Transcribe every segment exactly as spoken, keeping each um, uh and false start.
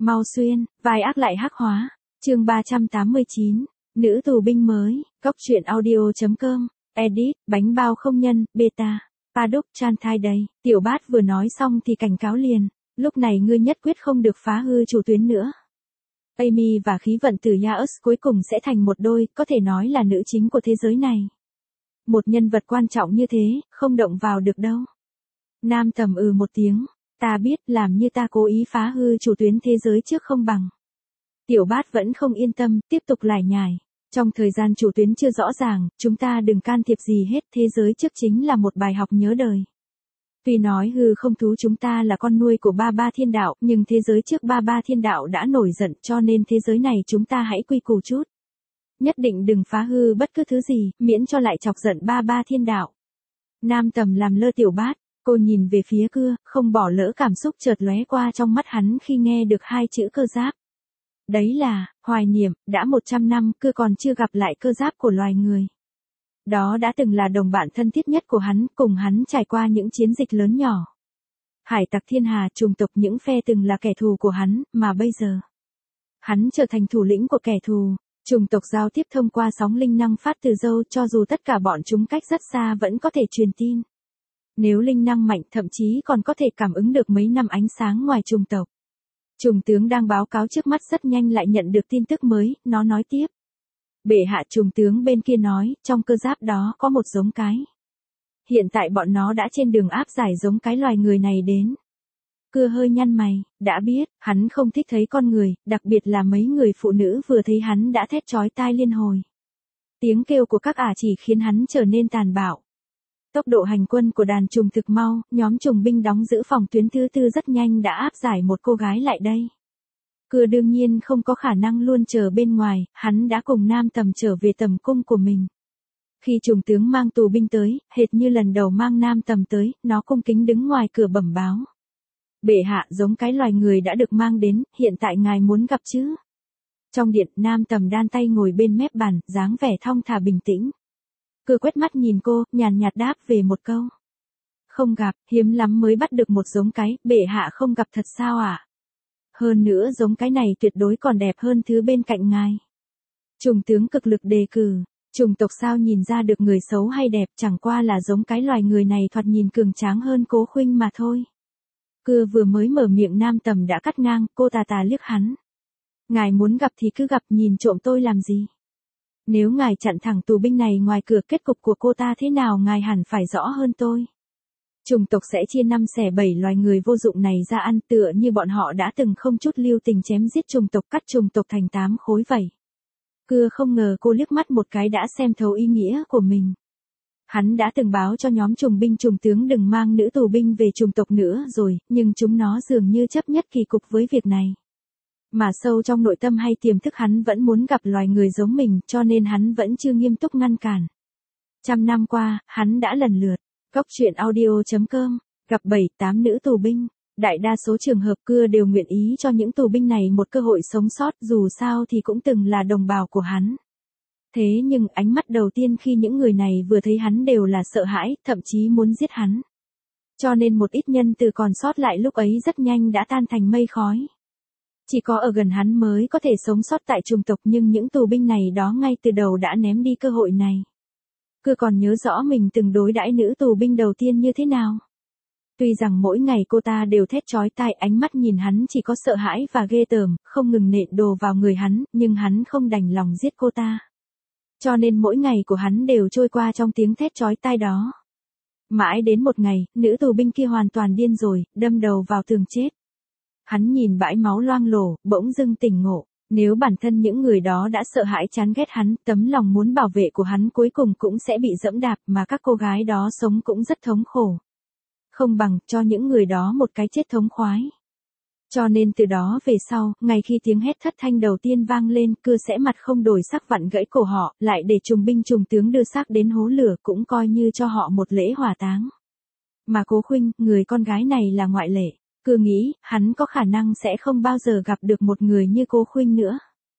Mau xuyên, vai ác lại hắc hóa. Chương ba trăm tám mươi chín, nữ tù binh mới, góc truyện audio chấm com, edit, bánh bao không nhân, beta, Paddock chan thai đây. Tiểu Bát vừa nói xong thì cảnh cáo liền, lúc này ngươi nhất quyết không được phá hư chủ tuyến nữa. Amy và khí vận tử Yaus cuối cùng sẽ thành một đôi, có thể nói là nữ chính của thế giới này. Một nhân vật quan trọng như thế, không động vào được đâu. Nam Tầm ừ một tiếng, ta biết, làm như ta cố ý phá hư chủ tuyến thế giới trước không bằng. Tiểu Bát vẫn không yên tâm, tiếp tục lải nhải. Trong thời gian chủ tuyến chưa rõ ràng, chúng ta đừng can thiệp gì hết, thế giới trước chính là một bài học nhớ đời. Tuy nói hư không thú chúng ta là con nuôi của ba ba thiên đạo, nhưng thế giới trước ba ba thiên đạo đã nổi giận, cho nên thế giới này chúng ta hãy quy củ chút. Nhất định đừng phá hư bất cứ thứ gì, miễn cho lại chọc giận ba ba thiên đạo. Nam Tầm làm lơ Tiểu Bát, cô nhìn về phía Cưa, không bỏ lỡ cảm xúc chợt lóe qua trong mắt hắn khi nghe được hai chữ Cơ Giáp. Đấy là, hoài niệm, đã một trăm năm Cưa còn chưa gặp lại cơ giáp của loài người. Đó đã từng là đồng bạn thân thiết nhất của hắn, cùng hắn trải qua những chiến dịch lớn nhỏ. Hải tặc thiên hà, chủng tộc những phe từng là kẻ thù của hắn, mà bây giờ hắn trở thành thủ lĩnh của kẻ thù. Chủng tộc giao tiếp thông qua sóng linh năng phát từ dâu, cho dù tất cả bọn chúng cách rất xa vẫn có thể truyền tin. Nếu linh năng mạnh thậm chí còn có thể cảm ứng được mấy năm ánh sáng ngoài chủng tộc. Trùng tướng đang báo cáo trước mắt rất nhanh lại nhận được tin tức mới, nó nói tiếp. Bệ hạ, trùng tướng bên kia nói, trong cơ giáp đó có một giống cái. Hiện tại bọn nó đã trên đường áp giải giống cái loài người này đến. Cưa hơi nhăn mày, đã biết, hắn không thích thấy con người, đặc biệt là mấy người phụ nữ vừa thấy hắn đã thét chói tai liên hồi. Tiếng kêu của các ả chỉ khiến hắn trở nên tàn bạo. Tốc độ hành quân của đàn trùng thực mau, nhóm trùng binh đóng giữ phòng tuyến thứ tư rất nhanh đã áp giải một cô gái lại đây. Cưa đương nhiên không có khả năng luôn chờ bên ngoài, hắn đã cùng Nam Tầm trở về tầm cung của mình. Khi trùng tướng mang tù binh tới, hệt như lần đầu mang Nam Tầm tới, nó cung kính đứng ngoài cửa bẩm báo. Bệ hạ, giống cái loài người đã được mang đến, hiện tại ngài muốn gặp chứ? Trong điện, Nam Tầm đan tay ngồi bên mép bàn, dáng vẻ thong thả bình tĩnh. Cưa quét mắt nhìn cô, nhàn nhạt đáp về một câu. Không gặp, hiếm lắm mới bắt được một giống cái, bệ hạ không gặp thật sao ạ? À? Hơn nữa giống cái này tuyệt đối còn đẹp hơn thứ bên cạnh ngài. Trùng tướng cực lực đề cử, trùng tộc sao nhìn ra được người xấu hay đẹp, chẳng qua là giống cái loài người này thoạt nhìn cường tráng hơn Cố Khuynh mà thôi. Cưa vừa mới mở miệng, Nam Tầm đã cắt ngang, cô tà tà liếc hắn. Ngài muốn gặp thì cứ gặp, nhìn trộm tôi làm gì? Nếu ngài chặn thẳng tù binh này ngoài cửa, kết cục của cô ta thế nào ngài hẳn phải rõ hơn tôi. Chủng tộc sẽ chia năm xẻ bảy loài người vô dụng này ra ăn, tựa như bọn họ đã từng không chút lưu tình chém giết chủng tộc, cắt chủng tộc thành tám khối vậy. Cưa không ngờ cô liếc mắt một cái đã xem thấu ý nghĩa của mình. Hắn đã từng báo cho nhóm trùng binh trùng tướng đừng mang nữ tù binh về chủng tộc nữa rồi, nhưng chúng nó dường như chấp nhất kỳ cục với việc này. Mà sâu trong nội tâm hay tiềm thức hắn vẫn muốn gặp loài người giống mình, cho nên hắn vẫn chưa nghiêm túc ngăn cản. Trăm năm qua, hắn đã lần lượt, góc truyện audio chấm com, gặp bảy tám nữ tù binh. Đại đa số trường hợp Cưa đều nguyện ý cho những tù binh này một cơ hội sống sót, dù sao thì cũng từng là đồng bào của hắn. Thế nhưng ánh mắt đầu tiên khi những người này vừa thấy hắn đều là sợ hãi, thậm chí muốn giết hắn. Cho nên một ít nhân từ còn sót lại lúc ấy rất nhanh đã tan thành mây khói. Chỉ có ở gần hắn mới có thể sống sót tại chủng tộc, nhưng những tù binh này đó ngay từ đầu đã ném đi cơ hội này. Cưa còn nhớ rõ mình từng đối đãi nữ tù binh đầu tiên như thế nào. Tuy rằng mỗi ngày cô ta đều thét chói tai, ánh mắt nhìn hắn chỉ có sợ hãi và ghê tởm, không ngừng nện đồ vào người hắn, nhưng hắn không đành lòng giết cô ta. Cho nên mỗi ngày của hắn đều trôi qua trong tiếng thét chói tai đó. Mãi đến một ngày, nữ tù binh kia hoàn toàn điên rồi, đâm đầu vào tường chết. Hắn nhìn bãi máu loang lổ, bỗng dưng tỉnh ngộ, nếu bản thân những người đó đã sợ hãi chán ghét hắn, tấm lòng muốn bảo vệ của hắn cuối cùng cũng sẽ bị dẫm đạp, mà các cô gái đó sống cũng rất thống khổ. Không bằng cho những người đó một cái chết thống khoái. Cho nên từ đó về sau, ngày khi tiếng hét thất thanh đầu tiên vang lên, Cưa sẽ mặt không đổi sắc vặn gãy cổ họ, lại để trùng binh trùng tướng đưa xác đến hố lửa, cũng coi như cho họ một lễ hỏa táng. Mà Cố Khuynh, người con gái này là ngoại lệ. Cưa nghĩ, hắn có khả năng sẽ không bao giờ gặp được một người như Cố Khuynh nữa.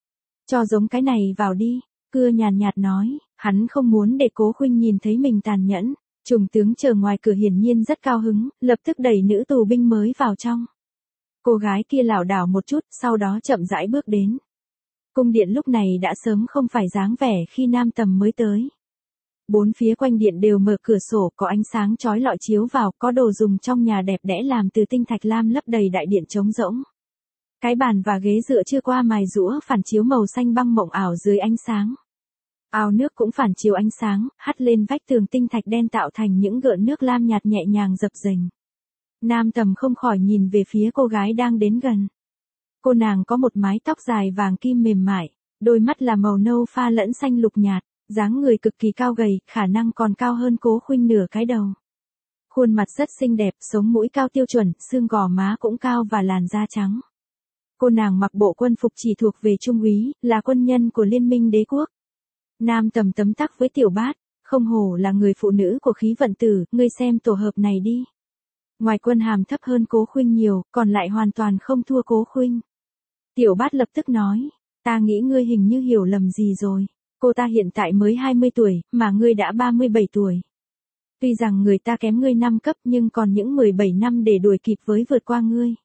Cho giống cái này vào đi, Cưa nhàn nhạt nói, hắn không muốn để Cố Khuynh nhìn thấy mình tàn nhẫn. Trùng tướng chờ ngoài cửa hiển nhiên rất cao hứng, lập tức đẩy nữ tù binh mới vào trong. Cô gái kia lảo đảo một chút, sau đó chậm rãi bước đến. Cung điện lúc này đã sớm không phải dáng vẻ khi Nam Tầm mới tới. Bốn phía quanh điện đều mở cửa sổ, có ánh sáng chói lọi chiếu vào, có đồ dùng trong nhà đẹp đẽ làm từ tinh thạch lam lấp đầy đại điện trống rỗng. Cái bàn và ghế dựa chưa qua mài rũa phản chiếu màu xanh băng mộng ảo dưới ánh sáng. Ao nước cũng phản chiếu ánh sáng, hắt lên vách tường tinh thạch đen tạo thành những gợn nước lam nhạt nhẹ nhàng dập dềnh. Nam Tầm không khỏi nhìn về phía cô gái đang đến gần. Cô nàng có một mái tóc dài vàng kim mềm mại, đôi mắt là màu nâu pha lẫn xanh lục nhạt, dáng người cực kỳ cao gầy, khả năng còn cao hơn Cố Khuynh nửa cái đầu. Khuôn mặt rất xinh đẹp, sống mũi cao tiêu chuẩn, xương gò má cũng cao và làn da trắng. Cô nàng mặc bộ quân phục chỉ thuộc về trung úy, là quân nhân của Liên minh đế quốc. Nam Tầm tấm tắc với Tiểu Bát, không hổ là người phụ nữ của khí vận tử, ngươi xem tổ hợp này đi. Ngoài quân hàm thấp hơn Cố Khuynh nhiều, còn lại hoàn toàn không thua Cố Khuynh. Tiểu Bát lập tức nói, ta nghĩ ngươi hình như hiểu lầm gì rồi. Cô ta hiện tại mới hai mươi tuổi, mà ngươi đã ba mươi bảy tuổi. Tuy rằng người ta kém ngươi năm cấp nhưng còn những mười bảy năm để đuổi kịp với vượt qua ngươi.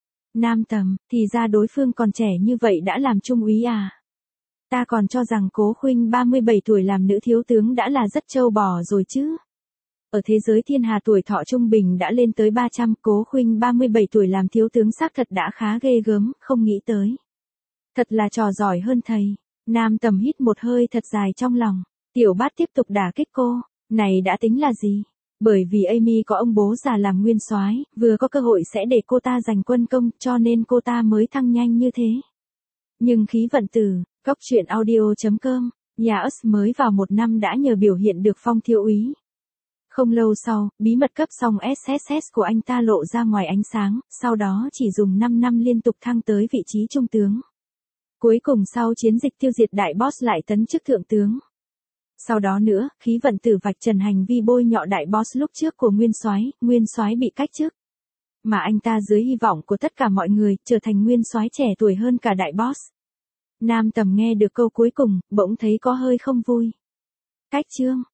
Nam Tầm, thì ra đối phương còn trẻ như vậy đã làm trung úy à? Ta còn cho rằng Cố Khuynh ba mươi bảy tuổi làm nữ thiếu tướng đã là rất trâu bò rồi chứ. Ở thế giới thiên hà tuổi thọ trung bình đã lên tới ba trăm, Cố Khuynh ba mươi bảy tuổi làm thiếu tướng xác thật đã khá ghê gớm, không nghĩ tới. Thật là trò giỏi hơn thầy. Nam Tầm hít một hơi thật dài trong lòng. Tiểu Bát tiếp tục đả kích cô, này đã tính là gì? Bởi vì Amy có ông bố già làm nguyên soái, vừa có cơ hội sẽ để cô ta giành quân công, cho nên cô ta mới thăng nhanh như thế. Nhưng khí vận tử, góc truyện audio chấm com, nhà ớt mới vào một năm đã nhờ biểu hiện được phong thiếu úy. Không lâu sau, bí mật cấp xong ét ét ét của anh ta lộ ra ngoài ánh sáng, sau đó chỉ dùng năm năm liên tục thăng tới vị trí trung tướng. Cuối cùng sau chiến dịch tiêu diệt đại boss lại tấn chức thượng tướng. Sau đó nữa, khí vận tử vạch trần hành vi bôi nhọ đại boss lúc trước của nguyên soái, nguyên soái bị cách chức. Mà anh ta dưới hy vọng của tất cả mọi người, trở thành nguyên soái trẻ tuổi hơn cả đại boss. Nam Tầm nghe được câu cuối cùng, bỗng thấy có hơi không vui. Cách chương